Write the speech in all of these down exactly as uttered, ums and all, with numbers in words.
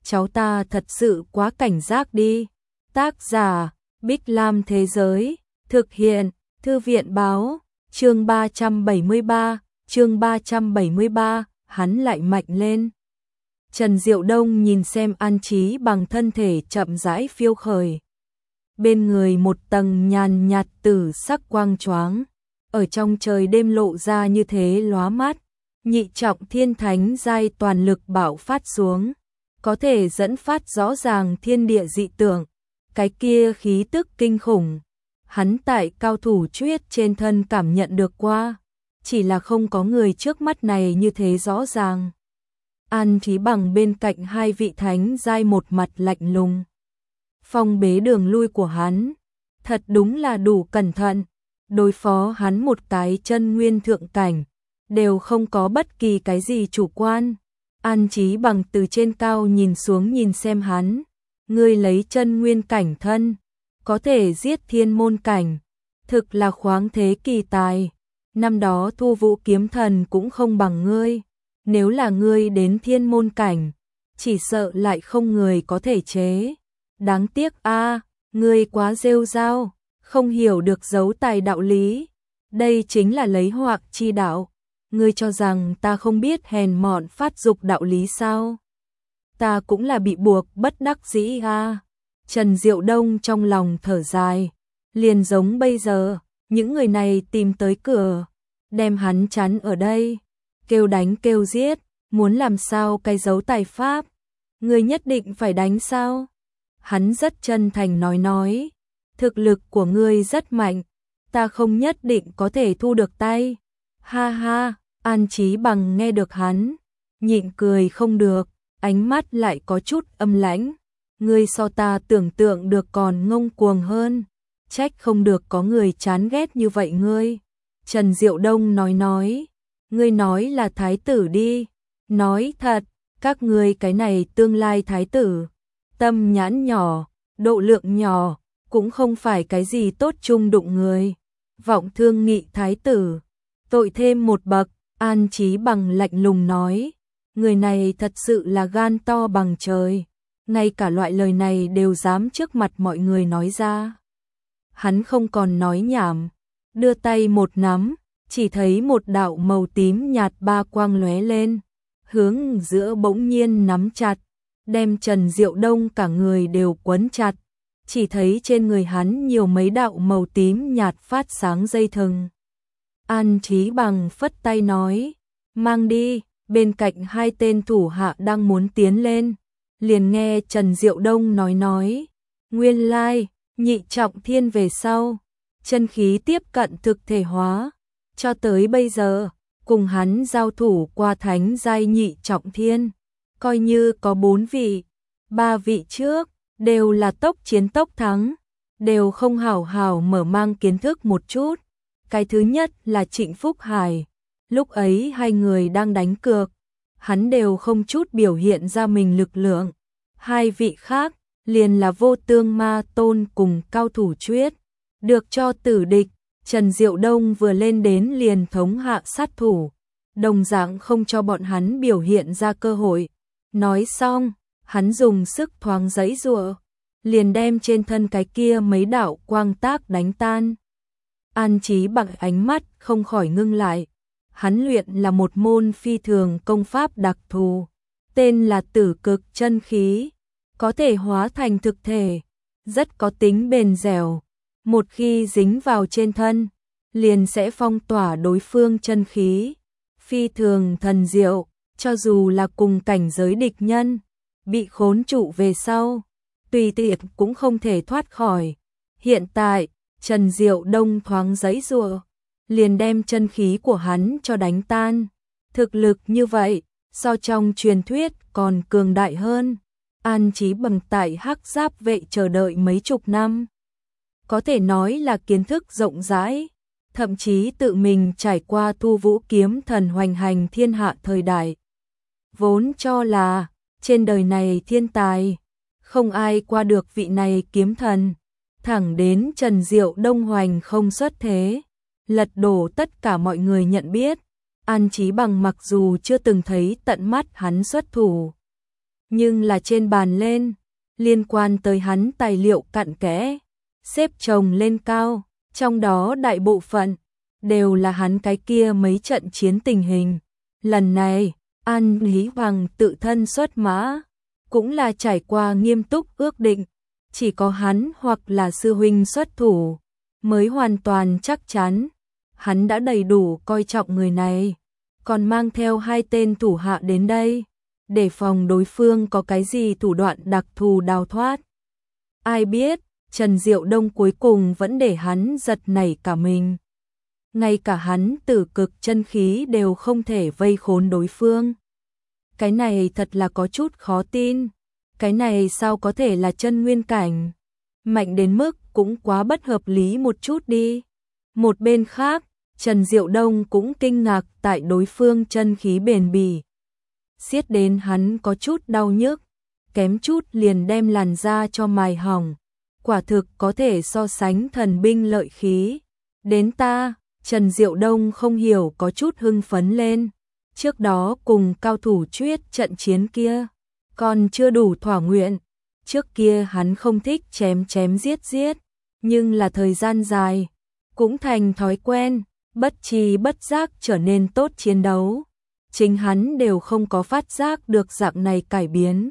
cháu ta thật sự quá cảnh giác đi. Tác giả, Bích Lam Thế Giới, thực hiện, Thư viện Báo, chương ba trăm bảy mươi ba, chương ba trăm bảy mươi ba, hắn lại mạnh lên. Trần Diệu Đông nhìn xem An Chí Bằng thân thể chậm rãi phiêu khởi. Bên người một tầng nhàn nhạt tử sắc quang choáng, ở trong trời đêm lộ ra như thế lóa mắt. Nhị trọng thiên thánh giai toàn lực bạo phát xuống, có thể dẫn phát rõ ràng thiên địa dị tượng, cái kia khí tức kinh khủng. Hắn tại cao thủ chuyết trên thân cảm nhận được qua, chỉ là không có người trước mắt này như thế rõ ràng. An Chí Bằng bên cạnh hai vị thánh giai một mặt lạnh lùng. Phong bế đường lui của hắn, thật đúng là đủ cẩn thận, đối phó hắn một cái chân nguyên thượng cảnh, đều không có bất kỳ cái gì chủ quan. An Chí Bằng từ trên cao nhìn xuống nhìn xem hắn, ngươi lấy chân nguyên cảnh thân, có thể giết thiên môn cảnh, thực là khoáng thế kỳ tài. Năm đó Thu Vũ kiếm thần cũng không bằng ngươi, nếu là ngươi đến thiên môn cảnh, chỉ sợ lại không người có thể chế. Đáng tiếc a, ngươi quá rêu rao, không hiểu được dấu tài đạo lý. Đây chính là lấy hoặc chi đạo. Ngươi cho rằng ta không biết hèn mọn phát dục đạo lý sao? Ta cũng là bị buộc bất đắc dĩ a. Trần Diệu Đông trong lòng thở dài, liền giống bây giờ, những người này tìm tới cửa, đem hắn chắn ở đây, kêu đánh kêu giết, muốn làm sao cái dấu tài pháp? Ngươi nhất định phải đánh sao? Hắn rất chân thành nói nói, thực lực của ngươi rất mạnh, ta không nhất định có thể thu được tay. Ha ha, An Chí Bằng nghe được hắn, nhịn cười không được, ánh mắt lại có chút âm lãnh. Ngươi so ta tưởng tượng được còn ngông cuồng hơn, trách không được có người chán ghét như vậy ngươi. Trần Diệu Đông nói nói, ngươi nói là thái tử đi, nói thật, các ngươi cái này tương lai thái tử, tâm nhãn nhỏ, độ lượng nhỏ, cũng không phải cái gì tốt chung đụng người. Vọng thương nghị thái tử, tội thêm một bậc. An Chí Bằng lạnh lùng nói, người này thật sự là gan to bằng trời, ngay cả loại lời này đều dám trước mặt mọi người nói ra. Hắn không còn nói nhảm, đưa tay một nắm, chỉ thấy một đạo màu tím nhạt ba quang lóe lên, hướng giữa bỗng nhiên nắm chặt, đem Trần Diệu Đông cả người đều quấn chặt, chỉ thấy trên người hắn nhiều mấy đạo màu tím nhạt phát sáng dây thừng. An Chí Bằng phất tay nói, mang đi. Bên cạnh hai tên thủ hạ đang muốn tiến lên, liền nghe Trần Diệu Đông nói nói, nguyên lai, nhị trọng thiên về sau, chân khí tiếp cận thực thể hóa, cho tới bây giờ, cùng hắn giao thủ qua thánh giai nhị trọng thiên, coi như có bốn vị, ba vị trước, đều là tốc chiến tốc thắng, đều không hảo hảo mở mang kiến thức một chút. Cái thứ nhất là Trịnh Phúc Hải, lúc ấy hai người đang đánh cược, hắn đều không chút biểu hiện ra mình lực lượng. Hai vị khác, liền là Vô Tương Ma Tôn cùng cao thủ chuyết, được cho tử địch. Trần Diệu Đông vừa lên đến liền thống hạ sát thủ, đồng dạng không cho bọn hắn biểu hiện ra cơ hội. Nói xong, hắn dùng sức thoáng giãy giụa, liền đem trên thân cái kia mấy đạo quang tác đánh tan. An Chí Bằng ánh mắt không khỏi ngưng lại, hắn luyện là một môn phi thường công pháp đặc thù, tên là Tử Cực chân khí, có thể hóa thành thực thể, rất có tính bền dẻo, một khi dính vào trên thân, liền sẽ phong tỏa đối phương chân khí, phi thường thần diệu, cho dù là cùng cảnh giới địch nhân, bị khốn trụ về sau, tùy tiện cũng không thể thoát khỏi. Hiện tại, Trần Diệu Đông thoáng giãy giụa, liền đem chân khí của hắn cho đánh tan. Thực lực như vậy, so trong truyền thuyết còn cường đại hơn. An Chí Bằng tại Hắc Giáp vệ chờ đợi mấy chục năm, có thể nói là kiến thức rộng rãi, thậm chí tự mình trải qua Thu Vũ kiếm thần hoành hành thiên hạ thời đại. Vốn cho là trên đời này thiên tài, không ai qua được vị này kiếm thần. Thẳng đến Trần Diệu Đông hoành không xuất thế, lật đổ tất cả mọi người nhận biết. An Chí Bằng mặc dù chưa từng thấy tận mắt hắn xuất thủ, nhưng là trên bàn lên, liên quan tới hắn tài liệu cặn kẽ, xếp chồng lên cao, trong đó đại bộ phận đều là hắn cái kia mấy trận chiến tình hình. Lần này, An Lý Hoàng tự thân xuất mã, cũng là trải qua nghiêm túc ước định, chỉ có hắn hoặc là sư huynh xuất thủ, mới hoàn toàn chắc chắn, hắn đã đầy đủ coi trọng người này, còn mang theo hai tên thủ hạ đến đây, để phòng đối phương có cái gì thủ đoạn đặc thù đào thoát. Ai biết, Trần Diệu Đông cuối cùng vẫn để hắn giật nảy cả mình. Ngay cả hắn tử cực chân khí đều không thể vây khốn đối phương. Cái này thật là có chút khó tin. Cái này sao có thể là chân nguyên cảnh? Mạnh đến mức cũng quá bất hợp lý một chút đi. Một bên khác, Trần Diệu Đông cũng kinh ngạc tại đối phương chân khí bền bỉ. Xiết đến hắn có chút đau nhức, kém chút liền đem làn da cho mài hỏng. Quả thực có thể so sánh thần binh lợi khí. Đến ta, Trần Diệu Đông không hiểu có chút hưng phấn lên. Trước đó cùng cao thủ chuyết trận chiến kia, còn chưa đủ thỏa nguyện. Trước kia hắn không thích chém chém giết giết, nhưng là thời gian dài, cũng thành thói quen, bất tri bất giác trở nên tốt chiến đấu. Chính hắn đều không có phát giác được dạng này cải biến.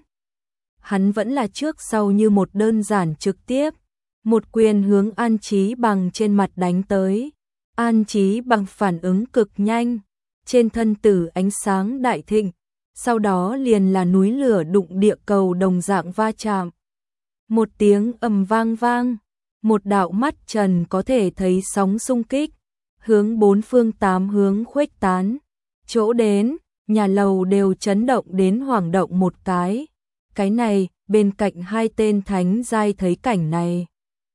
Hắn vẫn là trước sau như một đơn giản trực tiếp, một quyền hướng An Chí Bằng trên mặt đánh tới. An Chí Bằng phản ứng cực nhanh, trên thân tử ánh sáng đại thịnh, sau đó liền là núi lửa đụng địa cầu đồng dạng va chạm. Một tiếng ầm vang vang, một đạo mắt trần có thể thấy sóng xung kích, hướng bốn phương tám hướng khuếch tán. Chỗ đến, nhà lầu đều chấn động đến hoảng động một cái. Cái này, bên cạnh hai tên thánh giai thấy cảnh này,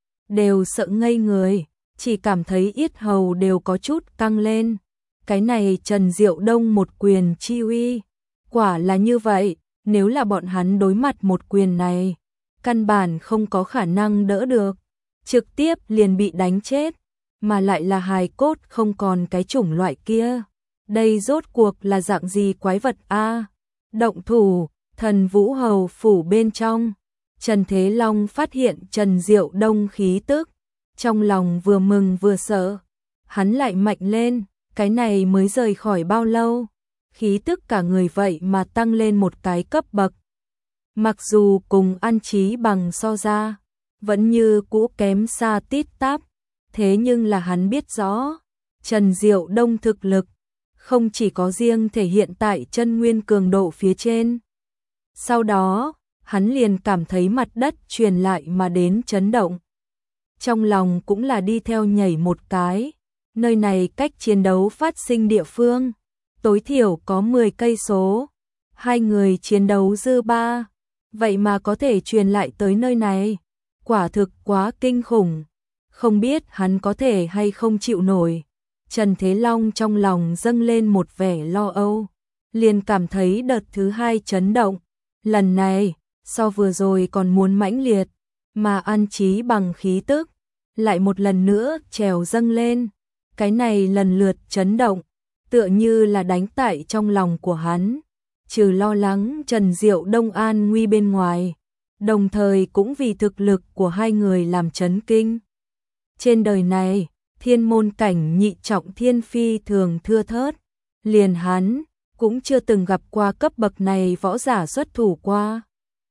đều sợ ngây người, chỉ cảm thấy yết hầu đều có chút căng lên. Cái này Trần Diệu Đông một quyền chi uy, quả là như vậy, nếu là bọn hắn đối mặt một quyền này, căn bản không có khả năng đỡ được, trực tiếp liền bị đánh chết, mà lại là hài cốt không còn cái chủng loại kia. Đây rốt cuộc là dạng gì quái vật a? Động thủ, Thần Vũ Hầu phủ bên trong, Trần Thế Long phát hiện Trần Diệu Đông khí tức, trong lòng vừa mừng vừa sợ, hắn lại mạnh lên, cái này mới rời khỏi bao lâu, khí tức cả người vậy mà tăng lên một cái cấp bậc. Mặc dù cùng An Chí Bằng so ra, vẫn như cũ kém xa tít tắp, thế nhưng là hắn biết rõ, Trần Diệu Đông thực lực, không chỉ có riêng thể hiện tại chân nguyên cường độ phía trên. Sau đó, hắn liền cảm thấy mặt đất truyền lại mà đến chấn động. Trong lòng cũng là đi theo nhảy một cái, nơi này cách chiến đấu phát sinh địa phương, tối thiểu có mười cây số. Hai người chiến đấu dư ba, vậy mà có thể truyền lại tới nơi này, quả thực quá kinh khủng. Không biết hắn có thể hay không chịu nổi. Trần Thế Long trong lòng dâng lên một vẻ lo âu, liền cảm thấy đợt thứ hai chấn động. Lần này, so vừa rồi còn muốn mãnh liệt, mà An Chí Bằng khí tức, lại một lần nữa trèo dâng lên. Cái này lần lượt chấn động, tựa như là đánh tại trong lòng của hắn. Trừ lo lắng Trần Diệu Đông an nguy bên ngoài, đồng thời cũng vì thực lực của hai người làm chấn kinh. Trên đời này, thiên môn cảnh nhị trọng thiên phi thường thưa thớt, liền hắn cũng chưa từng gặp qua cấp bậc này võ giả xuất thủ qua.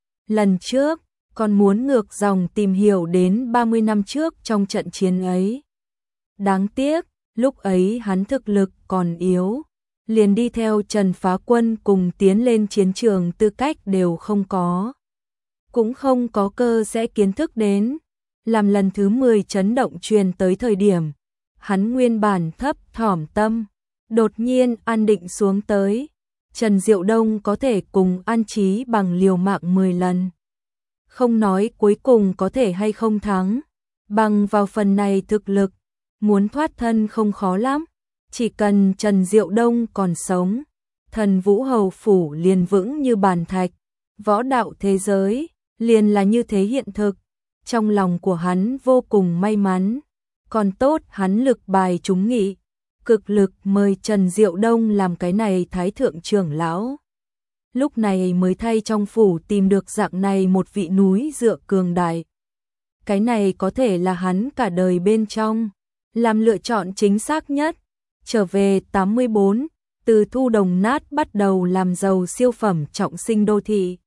Lần trước, còn muốn ngược dòng tìm hiểu đến ba mươi năm trước trong trận chiến ấy. Đáng tiếc, lúc ấy hắn thực lực còn yếu, liền đi theo Trần Phá Quân cùng tiến lên chiến trường tư cách đều không có. Cũng không có cơ sẽ kiến thức đến, làm lần thứ mười chấn động truyền tới thời điểm, hắn nguyên bản thấp thỏm tâm, đột nhiên an định xuống tới. Trần Diệu Đông có thể cùng An Chí Bằng liều mạng mười lần. Không nói cuối cùng có thể hay không thắng, bằng vào phần này thực lực, muốn thoát thân không khó lắm. Chỉ cần Trần Diệu Đông còn sống, Thần Vũ Hầu phủ liền vững như bàn thạch, võ đạo thế giới liền là như thế hiện thực. Trong lòng của hắn vô cùng may mắn, còn tốt hắn lực bài trúng nghị, cực lực mời Trần Diệu Đông làm cái này thái thượng trưởng lão. lúc này mới thay trong phủ tìm được dạng này một vị núi dựa cường đại. Cái này có thể là hắn cả đời bên trong làm lựa chọn chính xác nhất. Trở về tám mươi bốn, từ thu đồng nát bắt đầu làm giàu siêu phẩm trọng sinh đô thị.